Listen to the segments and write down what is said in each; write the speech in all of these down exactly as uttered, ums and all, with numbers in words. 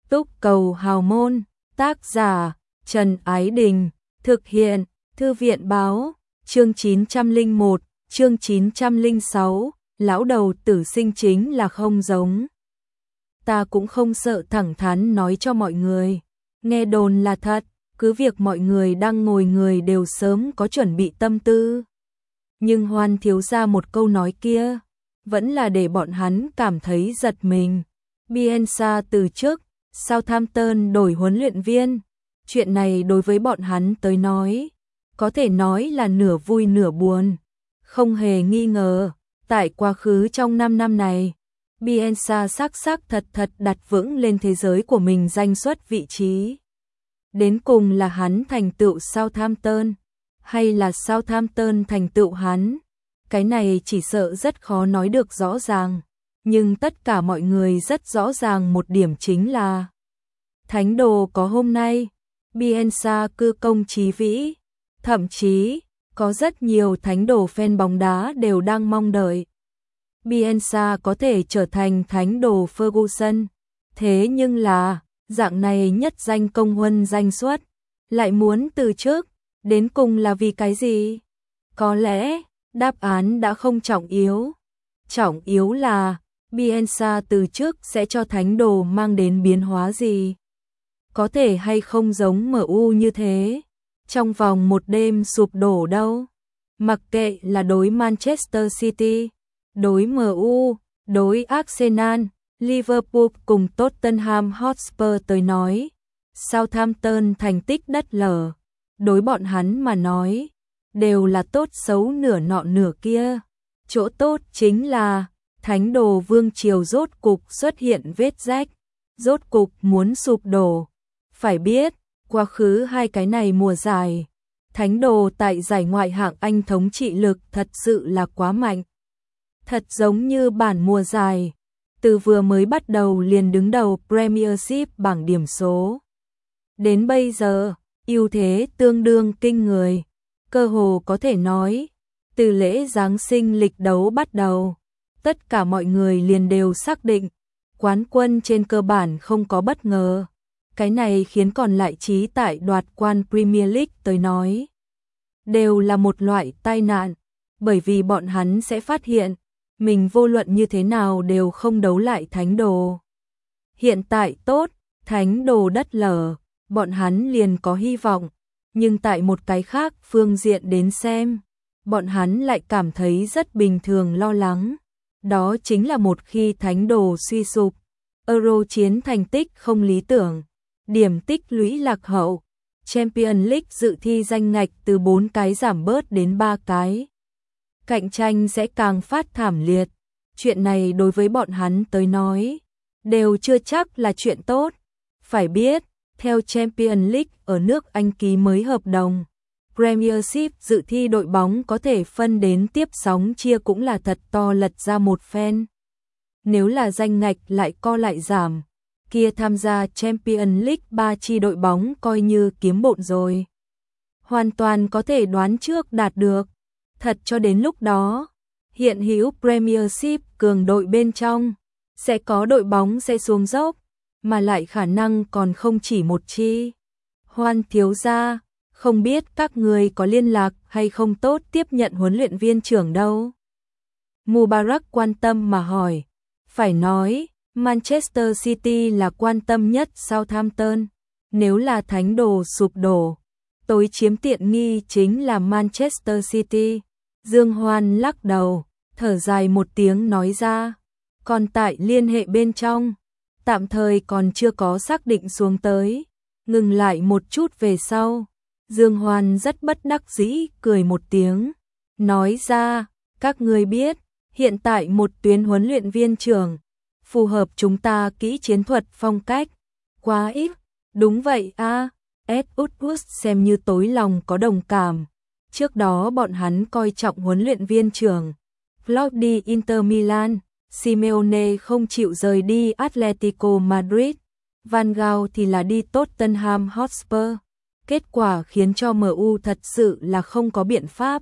Túc cầu hào môn, tác giả, Trần Ái Đình, thực hiện, Thư viện báo, chương chín trăm lẻ một, chương chín trăm lẻ sáu, lão đầu tử sinh chính là không giống. Ta cũng không sợ, thẳng thắn nói cho mọi người, nghe đồn là thật, cứ việc mọi người đang ngồi người đều sớm có chuẩn bị tâm tư. Nhưng Hoan thiếu ra một câu nói kia, vẫn là để bọn hắn cảm thấy giật mình. Bielsa từ chức, Southampton đổi huấn luyện viên. Chuyện này đối với bọn hắn tới nói, có thể nói là nửa vui nửa buồn. Không hề nghi ngờ, tại quá khứ trong năm năm này, Bielsa sắc sắc thật thật đặt vững lên thế giới của mình danh suất vị trí. Đến cùng là hắn thành tựu Southampton, hay là Southampton thành tựu hắn, cái này chỉ sợ rất khó nói được rõ ràng. Nhưng tất cả mọi người rất rõ ràng một điểm chính là thánh đồ có hôm nay, Bielsa cư công chí vĩ, thậm chí có rất nhiều thánh đồ fan bóng đá đều đang mong đợi Bielsa có thể trở thành thánh đồ Ferguson. Thế nhưng là, dạng này nhất danh công huân danh suất, lại muốn từ chức, đến cùng là vì cái gì? Có lẽ, đáp án đã không trọng yếu. Trọng yếu là, Bielsa từ chức sẽ cho thánh đồ mang đến biến hóa gì? Có thể hay không giống em u như thế, trong vòng một đêm sụp đổ đâu. Mặc kệ là đối Manchester City, đối em u, đối Arsenal, Liverpool cùng Tottenham Hotspur tới nói, Southampton thành tích đất lở, đối bọn hắn mà nói, đều là tốt xấu nửa nọ nửa kia. Chỗ tốt chính là, thánh đồ vương triều rốt cục xuất hiện vết rách, rốt cục muốn sụp đổ. Phải biết, quá khứ hai cái này mùa giải, thánh đồ tại giải ngoại hạng Anh thống trị lực thật sự là quá mạnh. Thật giống như bản mùa giải, từ vừa mới bắt đầu liền đứng đầu Premiership bảng điểm số. Đến bây giờ, ưu thế tương đương kinh người, cơ hồ có thể nói, từ lễ Giáng sinh lịch đấu bắt đầu, tất cả mọi người liền đều xác định, quán quân trên cơ bản không có bất ngờ. Cái này khiến còn lại trí tại đoạt quan Premier League tới nói, đều là một loại tai nạn, bởi vì bọn hắn sẽ phát hiện, mình vô luận như thế nào đều không đấu lại thánh đồ. Hiện tại tốt, thánh đồ đất lở, bọn hắn liền có hy vọng, nhưng tại một cái khác phương diện đến xem, bọn hắn lại cảm thấy rất bình thường lo lắng. Đó chính là một khi thánh đồ suy sụp, Euro chiến thành tích không lý tưởng, điểm tích lũy lạc hậu, Champions League dự thi danh ngạch từ bốn cái giảm bớt đến ba cái. Cạnh tranh sẽ càng phát thảm liệt. Chuyện này đối với bọn hắn tới nói, đều chưa chắc là chuyện tốt. Phải biết, theo Champions League ở nước Anh ký mới hợp đồng, Premiership dự thi đội bóng có thể phân đến tiếp sóng chia cũng là thật to lật ra một phen. Nếu là danh ngạch lại co lại giảm, kia tham gia Champions League ba chi đội bóng coi như kiếm bộn rồi. Hoàn toàn có thể đoán trước đạt được. Thật cho đến lúc đó, hiện hữu Premiership cường đội bên trong, sẽ có đội bóng sẽ xuống dốc, mà lại khả năng còn không chỉ một chi. Hoan thiếu gia, không biết các người có liên lạc hay không tốt tiếp nhận huấn luyện viên trưởng đâu? Mubarak quan tâm mà hỏi. Phải nói, Manchester City là quan tâm nhất Southampton. Nếu là thánh đồ sụp đổ, tối chiếm tiện nghi chính là Manchester City. Dương Hoan lắc đầu, thở dài một tiếng nói ra. Còn tại liên hệ bên trong, tạm thời còn chưa có xác định xuống tới. Ngừng lại một chút về sau, Dương Hoan rất bất đắc dĩ cười một tiếng, nói ra, các ngươi biết, hiện tại một tuyến huấn luyện viên trưởng, phù hợp chúng ta kỹ chiến thuật phong cách, quá ít. Đúng vậy a, Ed Woodward xem như tối lòng có đồng cảm. Trước đó bọn hắn coi trọng huấn luyện viên trưởng Klopp đi Inter Milan, Simeone không chịu rời đi Atletico Madrid, Van Gaal thì là đi Tottenham Hotspur. Kết quả khiến cho em u thật sự là không có biện pháp,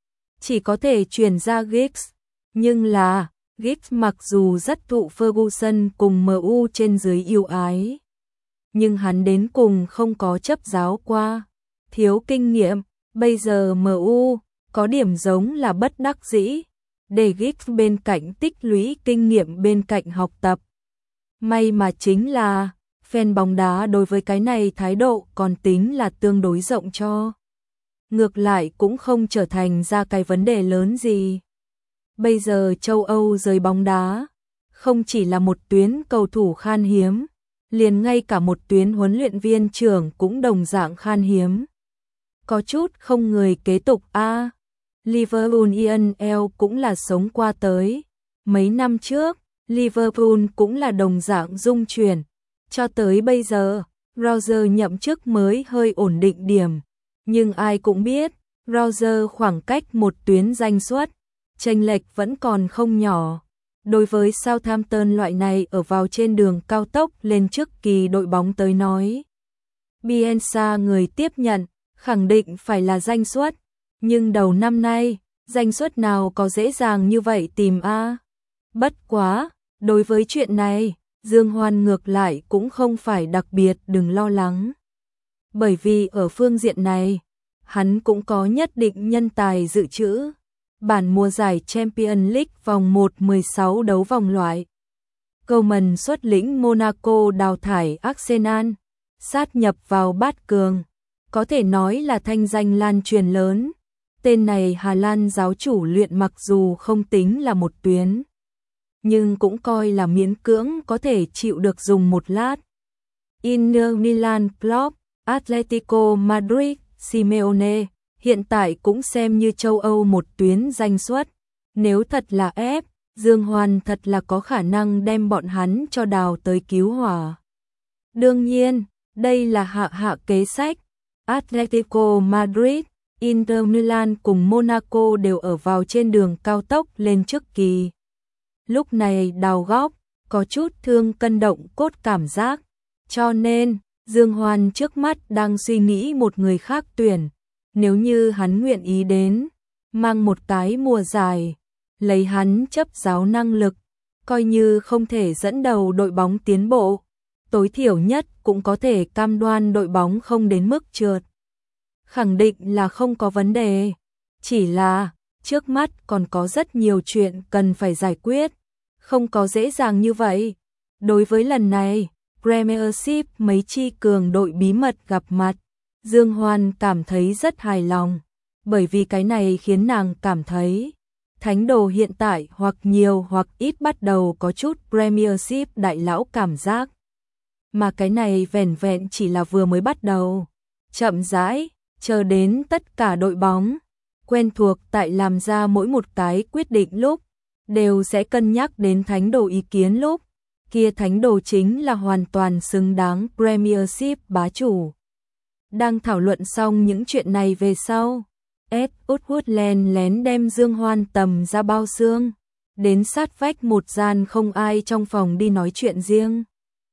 chỉ có thể chuyển ra Giggs. Nhưng là, Giggs mặc dù rất thụ Ferguson cùng em u trên dưới yêu ái, nhưng hắn đến cùng không có chấp giáo qua, thiếu kinh nghiệm, bây giờ em u có điểm giống là bất đắc dĩ, để Giggs bên cạnh tích lũy kinh nghiệm bên cạnh học tập. May mà chính là fan bóng đá đối với cái này thái độ còn tính là tương đối rộng cho. Ngược lại cũng không trở thành ra cái vấn đề lớn gì. Bây giờ châu Âu giới bóng đá không chỉ là một tuyến cầu thủ khan hiếm, liền ngay cả một tuyến huấn luyện viên trưởng cũng đồng dạng khan hiếm. Có chút không người kế tục a. À, Liverpool Ian El cũng là sống qua tới. Mấy năm trước, Liverpool cũng là đồng dạng dung chuyển. Cho tới bây giờ, Roger nhậm chức mới hơi ổn định điểm. Nhưng ai cũng biết, Roger khoảng cách một tuyến danh suất, chênh lệch vẫn còn không nhỏ. Đối với Southampton loại này ở vào trên đường cao tốc lên chức kỳ đội bóng tới nói. Bielsa người tiếp nhận, khẳng định phải là danh suất. Nhưng đầu năm nay, danh suất nào có dễ dàng như vậy tìm a? À? Bất quá, đối với chuyện này, Dương Hoan ngược lại cũng không phải đặc biệt đừng lo lắng. Bởi vì ở phương diện này, hắn cũng có nhất định nhân tài dự trữ. Bản mùa giải Champions League vòng một mười sáu đấu vòng loại. Coman xuất lĩnh Monaco đào thải Arsenal, sát nhập vào bát cường. Có thể nói là thanh danh lan truyền lớn. Tên này Hà Lan giáo chủ luyện mặc dù không tính là một tuyến, nhưng cũng coi là miễn cưỡng có thể chịu được dùng một lát. Inter Milan, Klopp, Atletico Madrid, Simeone, hiện tại cũng xem như châu Âu một tuyến danh suất. Nếu thật là ép, Dương Hoan thật là có khả năng đem bọn hắn cho đào tới cứu hỏa. Đương nhiên, đây là hạ hạ kế sách. Atletico Madrid, Inter Milan cùng Monaco đều ở vào trên đường cao tốc lên chức kỳ. Lúc này đào góc, có chút thương cân động cốt cảm giác. Cho nên, Dương Hoan trước mắt đang suy nghĩ một người khác tuyển. Nếu như hắn nguyện ý đến, mang một cái mùa dài, lấy hắn chấp giáo năng lực, coi như không thể dẫn đầu đội bóng tiến bộ, tối thiểu nhất cũng có thể cam đoan đội bóng không đến mức trượt. Khẳng định là không có vấn đề, chỉ là trước mắt còn có rất nhiều chuyện cần phải giải quyết, không có dễ dàng như vậy. Đối với lần này, Premiership mấy chi cường đội bí mật gặp mặt, Dương Hoan cảm thấy rất hài lòng, bởi vì cái này khiến nàng cảm thấy thánh đồ hiện tại hoặc nhiều hoặc ít bắt đầu có chút Premiership đại lão cảm giác. Mà cái này vẻn vẹn chỉ là vừa mới bắt đầu, chậm rãi, chờ đến tất cả đội bóng quen thuộc tại làm ra mỗi một cái quyết định lúc, đều sẽ cân nhắc đến thánh đồ ý kiến lúc, kia thánh đồ chính là hoàn toàn xứng đáng Premiership bá chủ. Đang thảo luận xong những chuyện này về sau, Ed Woodward lén lén đem Dương Hoan tầm ra bao xương, đến sát vách một gian không ai trong phòng đi nói chuyện riêng.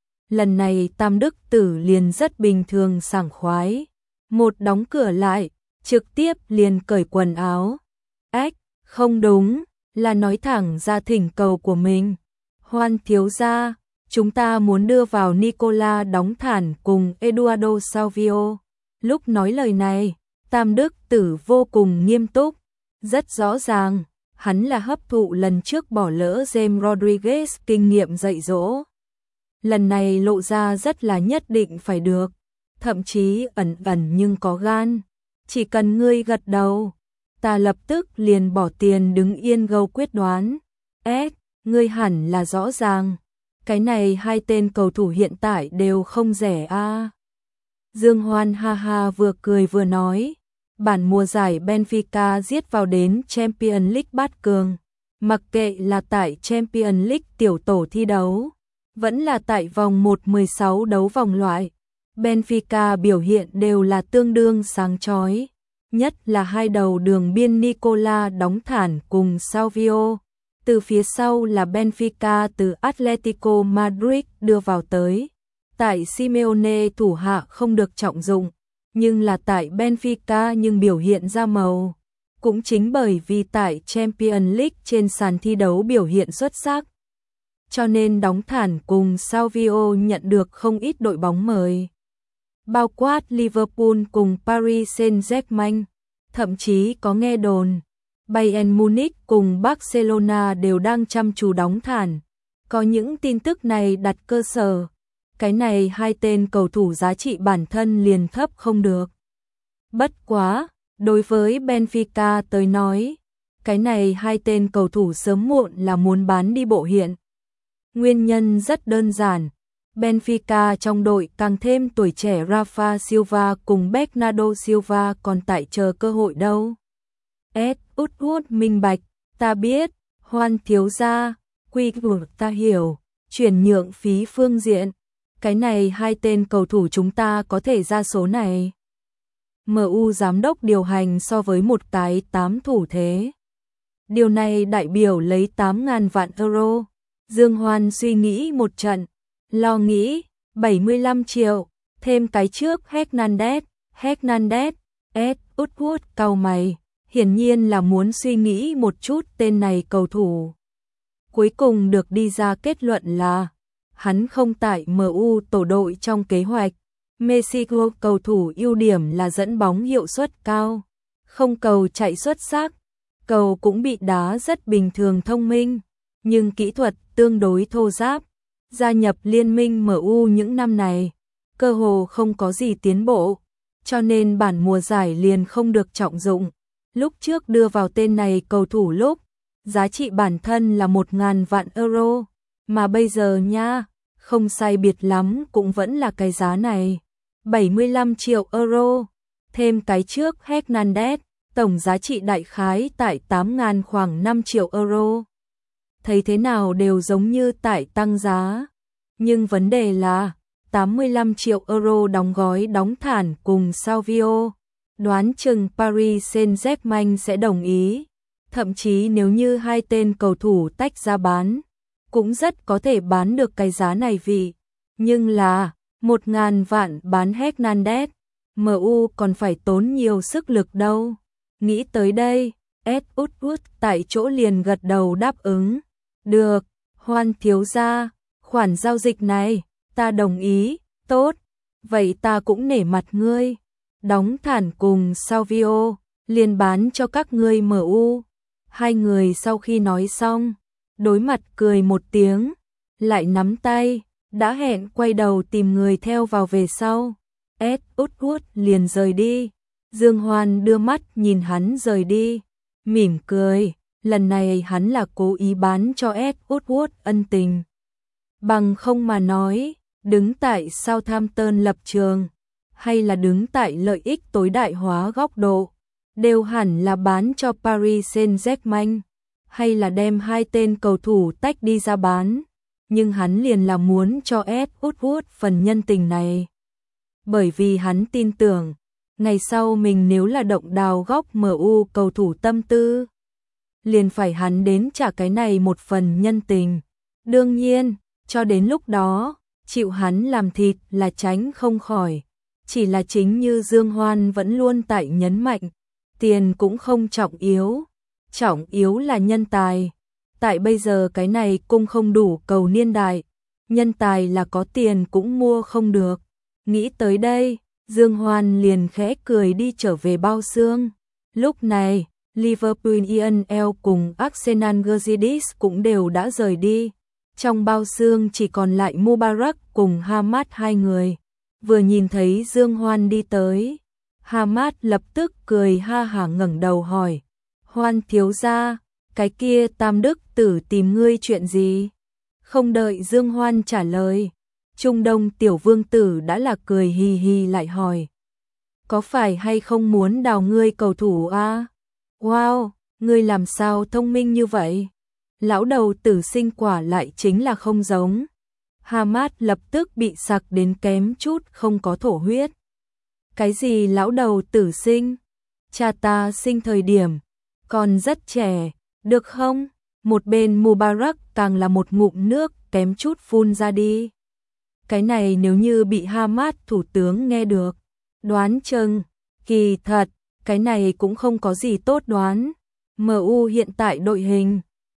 Lần này Tam Đức Tử liền rất bình thường sảng khoái, một đóng cửa lại, trực tiếp liền cởi quần áo. Ách, không đúng, là nói thẳng ra thỉnh cầu của mình. Hoan thiếu gia, chúng ta muốn đưa vào Nicola đóng thản cùng Eduardo Salvio. Lúc nói lời này, Tam Đức Tử vô cùng nghiêm túc, rất rõ ràng, hắn là hấp thụ lần trước bỏ lỡ James Rodriguez kinh nghiệm dạy dỗ. Lần này lộ ra rất là nhất định phải được, thậm chí ẩn ẩn nhưng có gan. Chỉ cần ngươi gật đầu, ta lập tức liền bỏ tiền đứng yên gâu quyết đoán. Ed, ngươi hẳn là rõ ràng, cái này hai tên cầu thủ hiện tại đều không rẻ a. À. Dương Hoan ha ha vừa cười vừa nói, bản mùa giải Benfica giết vào đến Champions League bát cường, mặc kệ là tại Champions League tiểu tổ thi đấu, vẫn là tại vòng một mười sáu đấu vòng loại, Benfica biểu hiện đều là tương đương sáng chói, nhất là hai đầu đường biên Nicola đóng thản cùng Salvio, từ phía sau là Benfica từ Atletico Madrid đưa vào tới. Tại Simeone thủ hạ không được trọng dụng, nhưng là tại Benfica nhưng biểu hiện ra màu. Cũng chính bởi vì tại Champions League trên sàn thi đấu biểu hiện xuất sắc, cho nên đóng thản cùng Salvio nhận được không ít đội bóng mời. Bao quát Liverpool cùng Paris Saint-Germain, thậm chí có nghe đồn Bayern Munich cùng Barcelona đều đang chăm chú đóng thản. Có những tin tức này đặt cơ sở, cái này hai tên cầu thủ giá trị bản thân liền thấp không được. Bất quá, đối với Benfica tới nói, cái này hai tên cầu thủ sớm muộn là muốn bán đi bộ hiện. Nguyên nhân rất đơn giản, Benfica trong đội càng thêm tuổi trẻ Rafa Silva cùng Bernardo Silva còn tại chờ cơ hội đâu. Ed Woodward minh bạch, ta biết, Hoan thiếu gia, quy của ta hiểu, chuyển nhượng phí phương diện, cái này hai tên cầu thủ chúng ta có thể ra số này. em u giám đốc điều hành so với một cái tám thủ thế. Điều này đại biểu lấy tám ngàn vạn euro. Dương Hoan suy nghĩ một trận, lo nghĩ, bảy mươi lăm triệu, thêm cái trước Hernandez, Hernandez, Ed Woodward cau mày, hiển nhiên là muốn suy nghĩ một chút tên này cầu thủ. Cuối cùng được đi ra kết luận là, hắn không tại em u tổ đội trong kế hoạch. Mexico cầu thủ ưu điểm là dẫn bóng hiệu suất cao, không cầu chạy xuất sắc, cầu cũng bị đá rất bình thường thông minh, nhưng kỹ thuật tương đối thô ráp. Gia nhập liên minh em u những năm này, cơ hồ không có gì tiến bộ, cho nên bản mùa giải liền không được trọng dụng. Lúc trước đưa vào tên này cầu thủ lúc, giá trị bản thân là một ngàn vạn euro, mà bây giờ nha, không sai biệt lắm cũng vẫn là cái giá này. bảy mươi lăm triệu euro, thêm cái trước Hernandez, tổng giá trị đại khái tại tám ngàn khoảng năm triệu euro. Thấy thế nào đều giống như tại tăng giá, nhưng vấn đề là tám mươi lăm triệu euro đóng gói đóng thản cùng Salvio, đoán chừng Paris Saint-Germain sẽ đồng ý, thậm chí nếu như hai tên cầu thủ tách ra bán, cũng rất có thể bán được cái giá này vì, nhưng là một ngàn vạn bán Hernandez, em u còn phải tốn nhiều sức lực đâu. Nghĩ tới đây, Ed Woodward tại chỗ liền gật đầu đáp ứng. Được, Hoan thiếu gia, khoản giao dịch này, ta đồng ý, tốt, vậy ta cũng nể mặt ngươi. Đóng thản cùng Salvio, liền bán cho các ngươi em u. Hai người sau khi nói xong, đối mặt cười một tiếng, lại nắm tay, đã hẹn quay đầu tìm người theo vào về sau. Ed Woodward liền rời đi. Dương Hoan đưa mắt nhìn hắn rời đi, mỉm cười, lần này hắn là cố ý bán cho Ed Woodward ân tình. Bằng không mà nói, đứng tại Southampton lập trường, hay là đứng tại lợi ích tối đại hóa góc độ, đều hẳn là bán cho Paris Saint-Germain, hay là đem hai tên cầu thủ tách đi ra bán, nhưng hắn liền là muốn cho Ed Woodward phần nhân tình này. Bởi vì hắn tin tưởng, ngày sau mình nếu là động đào góc em u cầu thủ tâm tư, liền phải hắn đến trả cái này một phần nhân tình. Đương nhiên, cho đến lúc đó, chịu hắn làm thịt là tránh không khỏi. Chỉ là chính như Dương Hoan vẫn luôn tại nhấn mạnh, tiền cũng không trọng yếu, trọng yếu là nhân tài. Tại bây giờ cái này cung không đủ cầu niên đại, nhân tài là có tiền cũng mua không được. Nghĩ tới đây, Dương Hoan liền khẽ cười đi trở về bao xương. Lúc này, Liverpool Ian L cùng Arsenal Gazidis cũng đều đã rời đi. Trong bao xương chỉ còn lại Mubarak cùng Hamad hai người. Vừa nhìn thấy Dương Hoan đi tới, Hamad lập tức cười ha hả ngẩng đầu hỏi, Hoan thiếu gia, cái kia Tam Đức tử tìm ngươi chuyện gì? Không đợi Dương Hoan trả lời, Trung Đông tiểu vương tử đã là cười hì hì lại hỏi, có phải hay không muốn đào ngươi cầu thủ a? Wow, ngươi làm sao thông minh như vậy? Lão đầu tử sinh quả lại chính là không giống. Hamad lập tức bị sặc đến kém chút không có thổ huyết. Cái gì lão đầu tử sinh? Cha ta sinh thời điểm còn rất trẻ, được không? Một bên Mubarak càng là một ngụm nước kém chút phun ra đi. Cái này nếu như bị Hamad thủ tướng nghe được, đoán chừng, kỳ thật, cái này cũng không có gì tốt đoán. em u hiện tại đội hình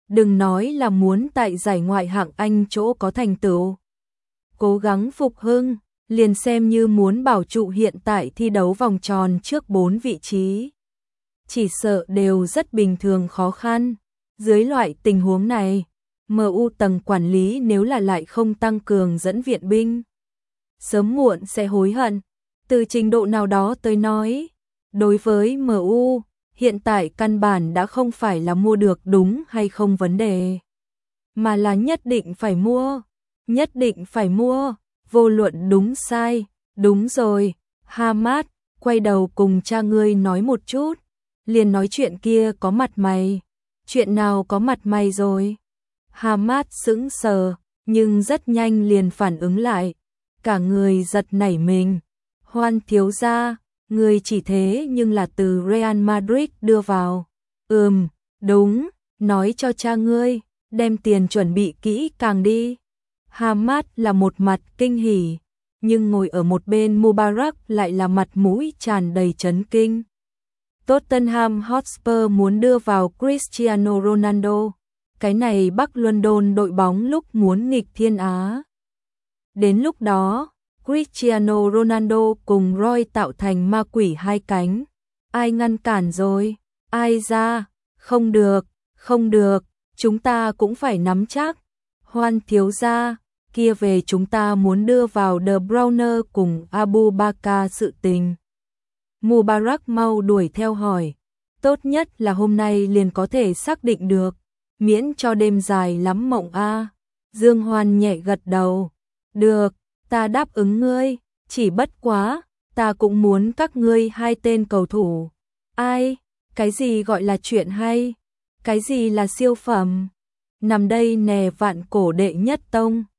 đừng nói là muốn tại giải ngoại hạng Anh chỗ có thành tựu. Cố gắng phục hưng, liền xem như muốn bảo trụ hiện tại thi đấu vòng tròn trước bốn vị trí. Chỉ sợ đều rất bình thường khó khăn. Dưới loại tình huống này, em u tầng quản lý nếu là lại không tăng cường dẫn viện binh, sớm muộn sẽ hối hận. Từ trình độ nào đó tới nói, đối với em u, hiện tại căn bản đã không phải là mua được đúng hay không vấn đề, mà là nhất định phải mua, nhất định phải mua, vô luận đúng sai. Đúng rồi, Hamad, quay đầu cùng cha ngươi nói một chút, liền nói chuyện kia có mặt mày. Chuyện nào có mặt mày rồi? Hamad sững sờ, nhưng rất nhanh liền phản ứng lại, cả người giật nảy mình. Hoan thiếu gia, người chỉ thế nhưng là từ Real Madrid đưa vào. Ừm, đúng, nói cho cha ngươi, đem tiền chuẩn bị kỹ càng đi. Hamad là một mặt kinh hỉ, nhưng ngồi ở một bên Mubarak lại là mặt mũi tràn đầy chấn kinh. Tottenham Hotspur muốn đưa vào Cristiano Ronaldo, cái này Bắc London đội bóng lúc muốn nghịch thiên Á. Đến lúc đó, Cristiano Ronaldo cùng Roy tạo thành ma quỷ hai cánh. Ai ngăn cản rồi? Ai ra? Không được, không được, chúng ta cũng phải nắm chắc. Hoan thiếu gia, kia về chúng ta muốn đưa vào De Bruyne cùng Abu Bakar sự tình. Mubarak mau đuổi theo hỏi, tốt nhất là hôm nay liền có thể xác định được, miễn cho đêm dài lắm mộng a. Dương Hoan nhẹ gật đầu, được, ta đáp ứng ngươi, chỉ bất quá, ta cũng muốn các ngươi hai tên cầu thủ. Ai? Cái gì gọi là chuyện hay? Cái gì là siêu phẩm? Nằm đây nè vạn cổ đệ nhất tông.